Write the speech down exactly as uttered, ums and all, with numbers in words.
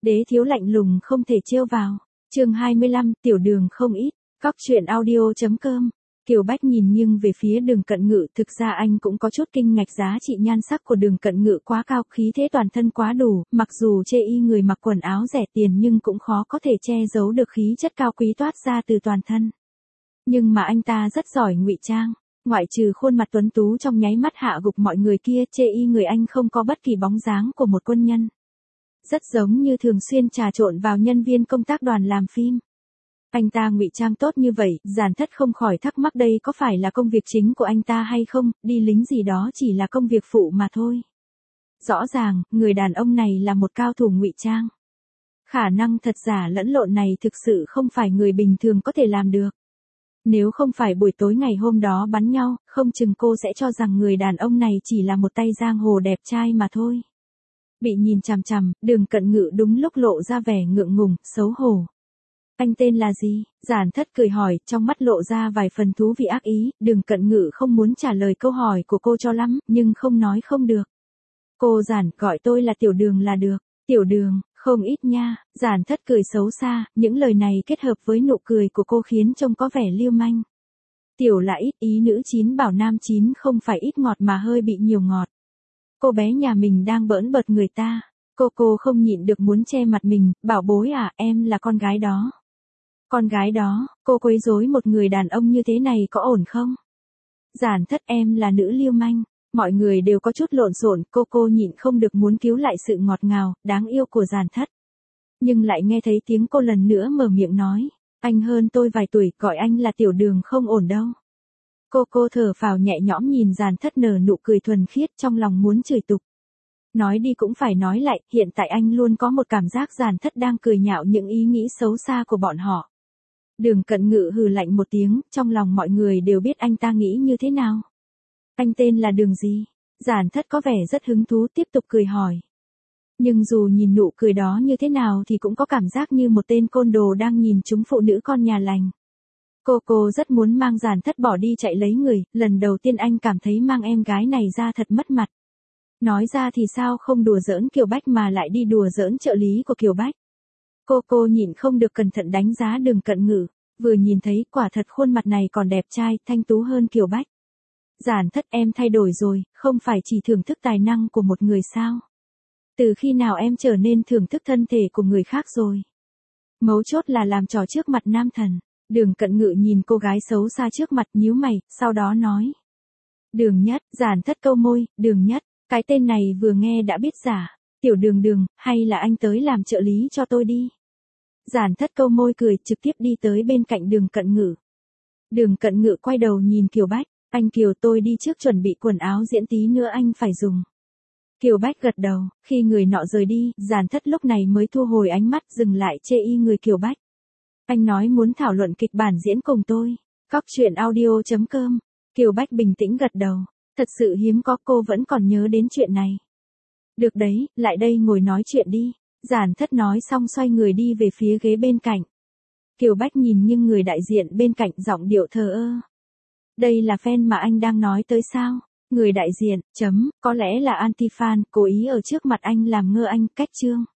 Đế thiếu lạnh lùng không thể trêu vào. Chương hai mươi lăm, tiểu đường không ít. Cóc truyện audio chấm com. Kiều Bách nhìn nghiêng về phía Đường Cận Ngự, thực ra anh cũng có chút kinh ngạc giá trị nhan sắc của Đường Cận Ngự quá cao, khí thế toàn thân quá đủ, mặc dù chê y người mặc quần áo rẻ tiền nhưng cũng khó có thể che giấu được khí chất cao quý toát ra từ toàn thân. Nhưng mà anh ta rất giỏi ngụy trang, ngoại trừ khuôn mặt tuấn tú trong nháy mắt hạ gục mọi người kia, chê y người anh không có bất kỳ bóng dáng của một quân nhân. Rất giống như thường xuyên trà trộn vào nhân viên công tác đoàn làm phim. Anh ta ngụy trang tốt như vậy, Giản Thất không khỏi thắc mắc đây có phải là công việc chính của anh ta hay không, đi lính gì đó chỉ là công việc phụ mà thôi. Rõ ràng, người đàn ông này là một cao thủ ngụy trang. Khả năng thật giả lẫn lộn này thực sự không phải người bình thường có thể làm được. Nếu không phải buổi tối ngày hôm đó bắn nhau, không chừng cô sẽ cho rằng người đàn ông này chỉ là một tay giang hồ đẹp trai mà thôi. Bị nhìn chằm chằm, Đường Cận Ngự đúng lúc lộ ra vẻ ngượng ngùng, xấu hổ. Anh tên là gì? Giản Thất cười hỏi, trong mắt lộ ra vài phần thú vị ác ý. Đường Cận Ngự không muốn trả lời câu hỏi của cô cho lắm, nhưng không nói không được. Cô Giản, gọi tôi là Tiểu Đường là được. Tiểu Đường, không ít nha. Giản Thất cười xấu xa, những lời này kết hợp với nụ cười của cô khiến trông có vẻ lưu manh. Tiểu là ít, ý nữ chín bảo nam chín không phải ít ngọt mà hơi bị nhiều ngọt. Cô bé nhà mình đang bỡn bợt người ta. Cô cô không nhịn được muốn che mặt mình, bảo bối à, em là con gái đó. Con gái đó, cô quấy rối một người đàn ông như thế này có ổn không? Giản Thất, em là nữ lưu manh. Mọi người đều có chút lộn xộn, cô cô nhịn không được muốn cứu lại sự ngọt ngào, đáng yêu của Giản Thất. Nhưng lại nghe thấy tiếng cô lần nữa mở miệng nói, anh hơn tôi vài tuổi, gọi anh là Tiểu Đường không ổn đâu. Cô cô thở phào nhẹ nhõm nhìn Giản Thất nở nụ cười thuần khiết, trong lòng muốn chửi tục. Nói đi cũng phải nói lại, hiện tại anh luôn có một cảm giác Giản Thất đang cười nhạo những ý nghĩ xấu xa của bọn họ. Đường Cận Ngự hừ lạnh một tiếng, trong lòng mọi người đều biết anh ta nghĩ như thế nào. Anh tên là Đường gì? Giản Thất có vẻ rất hứng thú tiếp tục cười hỏi. Nhưng dù nhìn nụ cười đó như thế nào thì cũng có cảm giác như một tên côn đồ đang nhìn chúng phụ nữ con nhà lành. Cô cô rất muốn mang Giản Thất bỏ đi chạy lấy người, lần đầu tiên anh cảm thấy mang em gái này ra thật mất mặt. Nói ra thì sao không đùa giỡn Kiều Bách mà lại đi đùa giỡn trợ lý của Kiều Bách. Cô cô nhịn không được cẩn thận đánh giá Đường Cận Ngự, vừa nhìn thấy quả thật khuôn mặt này còn đẹp trai, thanh tú hơn Kiều Bách. Giản Thất, em thay đổi rồi, không phải chỉ thưởng thức tài năng của một người sao? Từ khi nào em trở nên thưởng thức thân thể của người khác rồi? Mấu chốt là làm trò trước mặt nam thần. Đường Cận Ngự nhìn cô gái xấu xa trước mặt nhíu mày, sau đó nói. Đường Nhất, Giản Thất câu môi, Đường Nhất, cái tên này vừa nghe đã biết giả. Tiểu Đường Đường, hay là anh tới làm trợ lý cho tôi đi. Giản Thất câu môi cười, trực tiếp đi tới bên cạnh Đường Cận Ngự. Đường Cận Ngự quay đầu nhìn Kiều Bách, anh Kiều tôi đi trước chuẩn bị quần áo diễn tí nữa anh phải dùng. Kiều Bách gật đầu, khi người nọ rời đi, Giản Thất lúc này mới thu hồi ánh mắt dừng lại chê y người Kiều Bách. Anh nói muốn thảo luận kịch bản diễn cùng tôi. Cóc truyện audio chấm com. Kiều Bách bình tĩnh gật đầu. Thật sự hiếm có, cô vẫn còn nhớ đến chuyện này. Được đấy, lại đây ngồi nói chuyện đi. Giản Thất nói xong xoay người đi về phía ghế bên cạnh. Kiều Bách nhìn nhưng người đại diện bên cạnh giọng điệu thờ ơ. Đây là fan mà anh đang nói tới sao? Người đại diện, chấm, có lẽ là anti-fan, cố ý ở trước mặt anh làm ngơ anh, cách chương.